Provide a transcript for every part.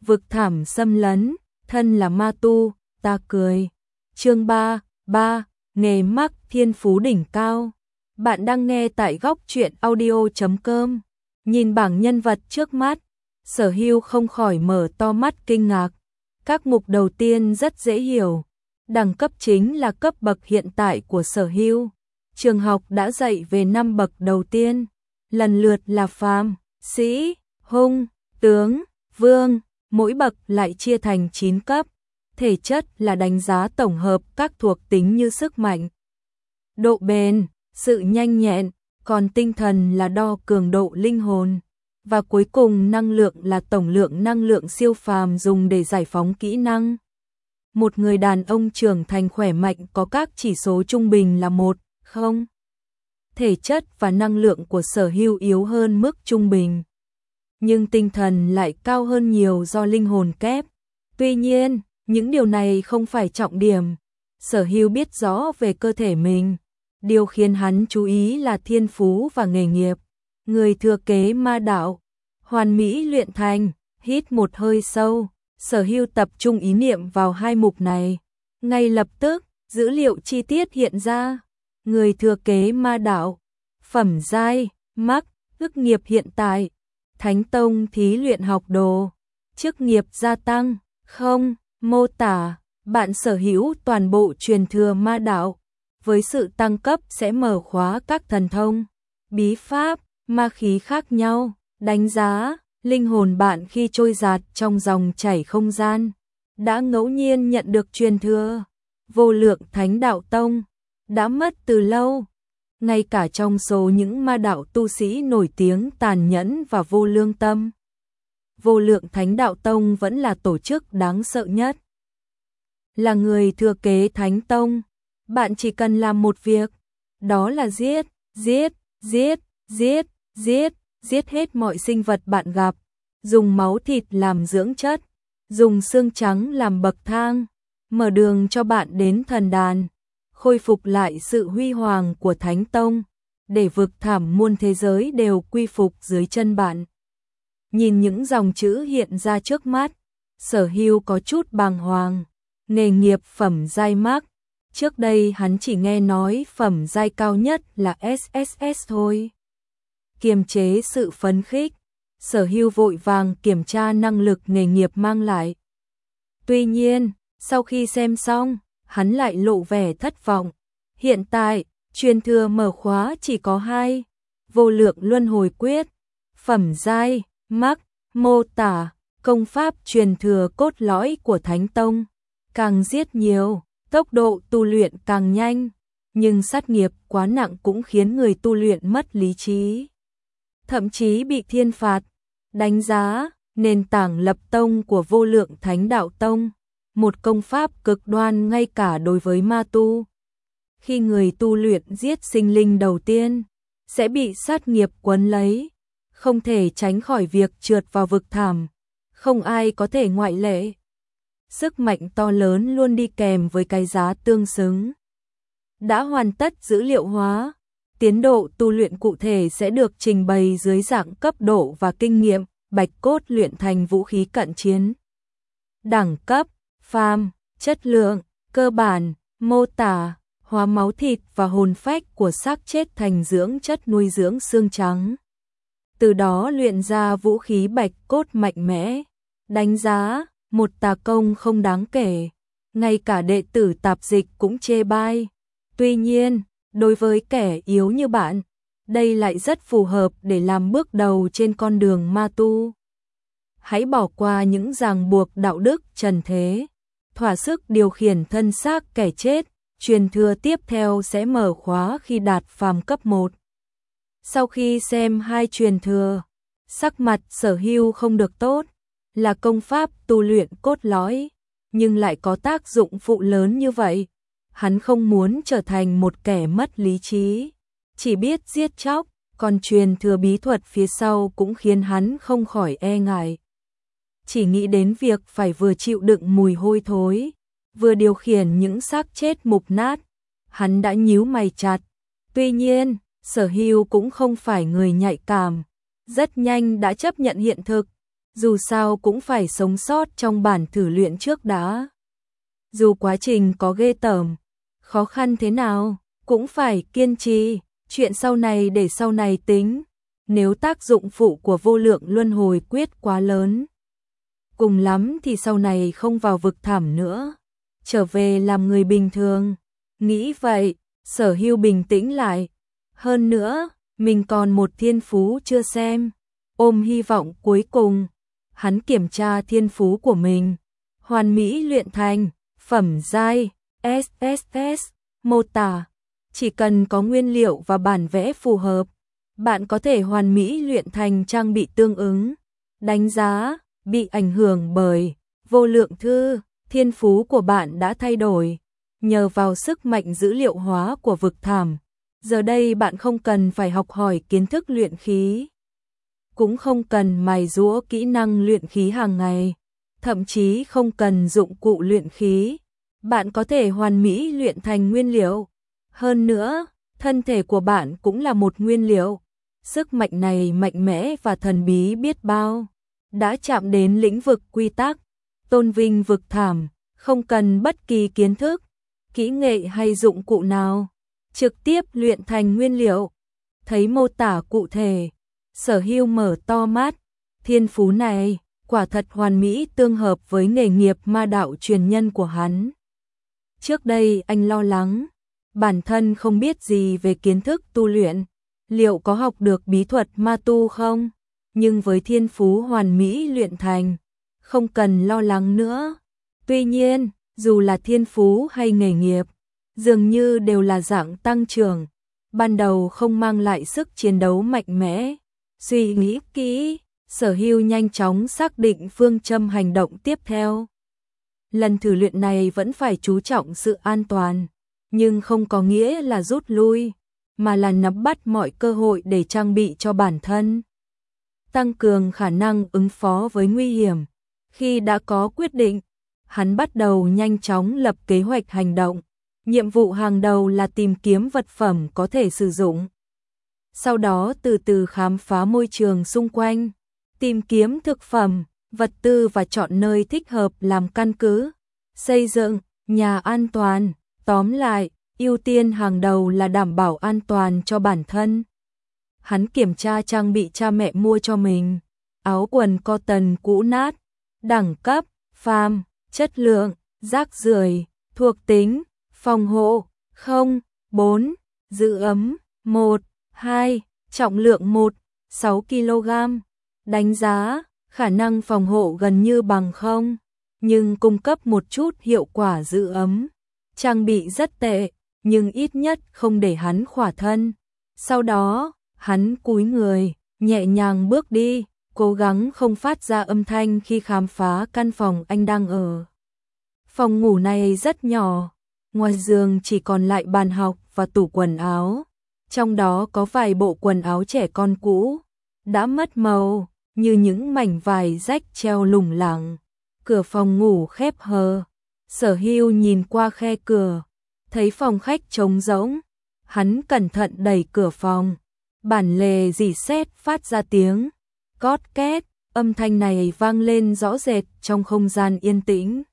vực thảm xâm lấn, thân là ma tu, ta cười. Chương 3, nghề mắc thiên phú đỉnh cao. Bạn đang nghe tại góc truyện audio.com. Nhìn bảng nhân vật trước mắt, Sở Hưu không khỏi mở to mắt kinh ngạc. Các mục đầu tiên rất dễ hiểu. Đẳng cấp chính là cấp bậc hiện tại của Sở Hưu. Trường học đã dạy về 5 bậc đầu tiên, lần lượt là phàm, sĩ, hung, tướng, vương, mỗi bậc lại chia thành 9 cấp. Thể chất là đánh giá tổng hợp các thuộc tính như sức mạnh, độ bền, sự nhanh nhẹn, còn tinh thần là đo cường độ linh hồn. Và cuối cùng năng lượng là tổng lượng năng lượng siêu phàm dùng để giải phóng kỹ năng. Một người đàn ông trưởng thành khỏe mạnh có các chỉ số trung bình là 1, 0. Thể chất và năng lượng của Sở Hưu yếu hơn mức trung bình, nhưng tinh thần lại cao hơn nhiều do linh hồn kép. Tuy nhiên, những điều này không phải trọng điểm. Sở Hưu biết rõ về cơ thể mình. Điều khiến hắn chú ý là thiên phú và nghề nghiệp. Người thừa kế ma đạo, hoàn mỹ luyện thành. Hít một hơi sâu, Sở Hưu tập trung ý niệm vào hai mục này. Ngay lập tức, dữ liệu chi tiết hiện ra. Người thừa kế ma đạo, phẩm giai, mắc, ức nghiệp hiện tại, Thánh Tông thí luyện học đồ, chức nghiệp gia tăng, không, mô tả, bạn sở hữu toàn bộ truyền thừa ma đạo, với sự tăng cấp sẽ mở khóa các thần thông, bí pháp, ma khí khác nhau, đánh giá, linh hồn bạn khi trôi dạt trong dòng chảy không gian, đã ngẫu nhiên nhận được truyền thừa, vô lượng thánh đạo tông, đã mất từ lâu. Ngay cả trong số những ma đạo tu sĩ nổi tiếng tàn nhẫn và vô lương tâm, vô lượng thánh đạo tông vẫn là tổ chức đáng sợ nhất. Là người thừa kế thánh tông, bạn chỉ cần làm một việc, đó là giết hết mọi sinh vật bạn gặp, dùng máu thịt làm dưỡng chất, dùng xương trắng làm bậc thang, mở đường cho bạn đến thần đàn, khôi phục lại sự huy hoàng của Thánh Tông, để vực thẳm muôn thế giới đều quy phục dưới chân bạn. Nhìn những dòng chữ hiện ra trước mắt, Sở Hưu có chút bàng hoàng. Nghề nghiệp phẩm giai mắc, trước đây hắn chỉ nghe nói phẩm giai cao nhất là SSS thôi. Kiềm chế sự phấn khích, Sở Hưu vội vàng kiểm tra năng lực nghề nghiệp mang lại. Tuy nhiên, sau khi xem xong, hắn lại lộ vẻ thất vọng. Hiện tại, truyền thừa mở khóa chỉ có 2, vô lượng luân hồi quyết, phẩm giai, mắc, mô tả, công pháp truyền thừa cốt lõi của Thánh Tông. Càng giết nhiều, tốc độ tu luyện càng nhanh, nhưng sát nghiệp quá nặng cũng khiến người tu luyện mất lý trí, thậm chí bị thiên phạt. Đánh giá, nền tảng lập tông của vô lượng thánh đạo tông, một công pháp cực đoan ngay cả đối với ma tu. Khi người tu luyện giết sinh linh đầu tiên, sẽ bị sát nghiệp quấn lấy, không thể tránh khỏi việc trượt vào vực thẳm, không ai có thể ngoại lệ. Sức mạnh to lớn luôn đi kèm với cái giá tương xứng. Đã hoàn tất dữ liệu hóa, tiến độ tu luyện cụ thể sẽ được trình bày dưới dạng cấp độ và kinh nghiệm, bạch cốt luyện thành vũ khí cận chiến. Đẳng cấp, phàm, chất lượng, cơ bản, mô tả, hóa máu thịt và hồn phách của xác chết thành dưỡng chất nuôi dưỡng xương trắng. Từ đó luyện ra vũ khí bạch cốt mạnh mẽ. Đánh giá, một tà công không đáng kể, ngay cả đệ tử tạp dịch cũng chê bai. Tuy nhiên, đối với kẻ yếu như bạn, đây lại rất phù hợp để làm bước đầu trên con đường ma tu. Hãy bỏ qua những ràng buộc đạo đức trần thế, thỏa sức điều khiển thân xác kẻ chết, truyền thừa tiếp theo sẽ mở khóa khi đạt phàm cấp 1. Sau khi xem 2 truyền thừa, sắc mặt Sở Hưu không được tốt. Là công pháp tu luyện cốt lõi, nhưng lại có tác dụng phụ lớn như vậy. Hắn không muốn trở thành một kẻ mất lý trí, chỉ biết giết chóc, còn truyền thừa bí thuật phía sau cũng khiến hắn không khỏi e ngại. Chỉ nghĩ đến việc phải vừa chịu đựng mùi hôi thối, vừa điều khiển những xác chết mục nát, hắn đã nhíu mày chặt. Tuy nhiên, Sở Hưu cũng không phải người nhạy cảm, rất nhanh đã chấp nhận hiện thực. dù sao cũng phải sống sót trong bản thử luyện trước đã. Dù quá trình có ghê tởm, khó khăn thế nào, cũng phải kiên trì, chuyện sau này để sau này tính. Nếu tác dụng phụ của vô lượng luân hồi quyết quá lớn, cùng lắm thì sau này không vào vực thẳm nữa, trở về làm người bình thường. Nghĩ vậy, Sở Hưu bình tĩnh lại. Hơn nữa, mình còn một thiên phú chưa xem. Ôm hy vọng cuối cùng, hắn kiểm tra thiên phú của mình. Hoàn mỹ luyện thành, phẩm giai, SSS, mô tả. Chỉ cần có nguyên liệu và bản vẽ phù hợp, bạn có thể hoàn mỹ luyện thành trang bị tương ứng. Đánh giá, bị ảnh hưởng bởi vô lượng thư, thiên phú của bạn đã thay đổi. Nhờ vào sức mạnh dữ liệu hóa của vực thẳm, giờ đây bạn không cần phải học hỏi kiến thức luyện khí, cũng không cần mài giũa kỹ năng luyện khí hàng ngày, thậm chí không cần dụng cụ luyện khí. Bạn có thể hoàn mỹ luyện thành nguyên liệu. Hơn nữa, thân thể của bạn cũng là một nguyên liệu. Sức mạnh này mạnh mẽ và thần bí biết bao, đã chạm đến lĩnh vực quy tắc, tôn vinh vực thẳm, không cần bất kỳ kiến thức, kỹ nghệ hay dụng cụ nào, trực tiếp luyện thành nguyên liệu. Thấy mô tả cụ thể, Sở Hưu mở to mắt, thiên phú này quả thật hoàn mỹ tương hợp với nghề nghiệp ma đạo truyền nhân của hắn. Trước đây anh lo lắng, bản thân không biết gì về kiến thức tu luyện, liệu có học được bí thuật ma tu không? Nhưng với thiên phú hoàn mỹ luyện thành, không cần lo lắng nữa. Tuy nhiên, dù là thiên phú hay nghề nghiệp, dường như đều là dạng tăng trưởng, ban đầu không mang lại sức chiến đấu mạnh mẽ. Suy nghĩ kỹ, Sở Hưu nhanh chóng xác định phương châm hành động tiếp theo. Lần thử luyện này vẫn phải chú trọng sự an toàn, nhưng không có nghĩa là rút lui, mà là nắm bắt mọi cơ hội để trang bị cho bản thân, tăng cường khả năng ứng phó với nguy hiểm. Khi đã có quyết định, hắn bắt đầu nhanh chóng lập kế hoạch hành động. Nhiệm vụ hàng đầu là tìm kiếm vật phẩm có thể sử dụng. Sau đó từ từ khám phá môi trường xung quanh, tìm kiếm thực phẩm, vật tư và chọn nơi thích hợp làm căn cứ, xây dựng nhà an toàn. Tóm lại, ưu tiên hàng đầu là đảm bảo an toàn cho bản thân. Hắn kiểm tra trang bị cha mẹ mua cho mình, áo quần cotton cũ nát, đẳng cấp, phàm, chất lượng, rác rưởi, thuộc tính, phòng hộ, 0, 4, giữ ấm, 1, 2, trọng lượng 1, 6 kg. Đánh giá, khả năng phòng hộ gần như bằng 0, nhưng cung cấp một chút hiệu quả giữ ấm. Trang bị rất tệ, nhưng ít nhất không để hắn khỏa thân. Sau đó, hắn cúi người, nhẹ nhàng bước đi, cố gắng không phát ra âm thanh khi khám phá căn phòng anh đang ở. Phòng ngủ này rất nhỏ, ngoài giường chỉ còn lại bàn học và tủ quần áo. Trong đó có vài bộ quần áo trẻ con cũ, đã mất màu, như những mảnh vải rách treo lủng lẳng. Cửa phòng ngủ khép hờ. Sở Hưu nhìn qua khe cửa, thấy phòng khách trống rỗng. Hắn cẩn thận đẩy cửa phòng, bản lề rỉ sét phát ra tiếng cót két, âm thanh này vang lên rõ rệt trong không gian yên tĩnh,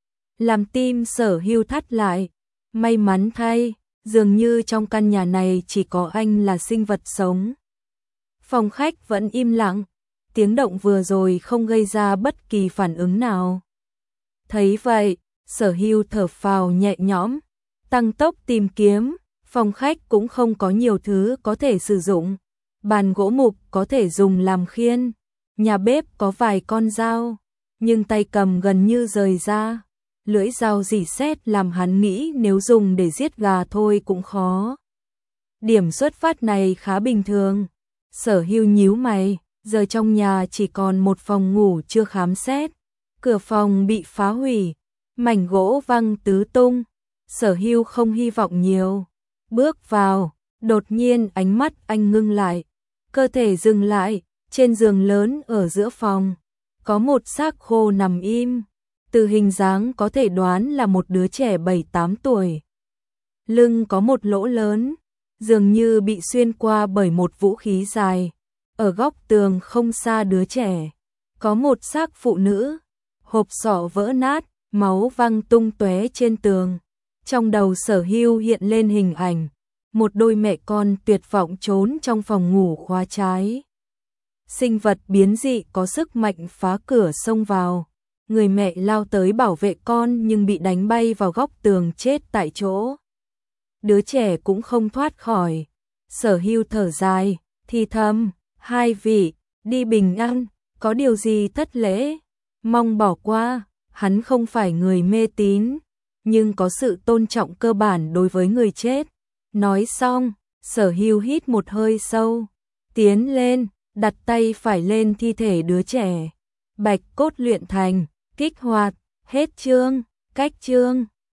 làm tim Sở Hưu thắt lại. May mắn thay, dường như trong căn nhà này chỉ có anh là sinh vật sống. Phòng khách vẫn im lặng, tiếng động vừa rồi không gây ra bất kỳ phản ứng nào. Thấy vậy, Sở Hưu thở phào nhẹ nhõm, tăng tốc tìm kiếm. Phòng khách cũng không có nhiều thứ có thể sử dụng. Bàn gỗ mục có thể dùng làm khiên, nhà bếp có vài con dao, nhưng tay cầm gần như rời ra. Lưỡi dao rỉ sét làm hắn nghĩ nếu dùng để giết gà thôi cũng khó. Điểm xuất phát này khá bình thường. Sở Hưu nhíu mày, giờ trong nhà chỉ còn một phòng ngủ chưa khám xét. Cửa phòng bị phá hủy, mảnh gỗ văng tứ tung. Sở Hưu không hy vọng nhiều. Bước vào, đột nhiên ánh mắt anh ngưng lại. Cơ thể dừng lại, trên giường lớn ở giữa phòng. Có một xác khô nằm im. Từ hình dáng có thể đoán là một đứa trẻ 7-8 tuổi. Lưng có một lỗ lớn, dường như bị xuyên qua bởi một vũ khí dài. Ở góc tường không xa đứa trẻ, có một xác phụ nữ, hộp sọ vỡ nát, máu văng tung tóe trên tường. Trong đầu Sở Hưu hiện lên hình ảnh, một đôi mẹ con tuyệt vọng trốn trong phòng ngủ khóa trái. Sinh vật biến dị có sức mạnh phá cửa xông vào. Người mẹ lao tới bảo vệ con nhưng bị đánh bay vào góc tường chết tại chỗ. Đứa trẻ cũng không thoát khỏi. Sở Hưu thở dài, thì thầm, hai vị, đi bình an, có điều gì thất lễ, mong bỏ qua. Hắn không phải người mê tín, nhưng có sự tôn trọng cơ bản đối với người chết. Nói xong, Sở Hưu hít một hơi sâu, tiến lên, đặt tay phải lên thi thể đứa trẻ. Bạch cốt luyện thành, kích hoạt, hết chương, cách chương.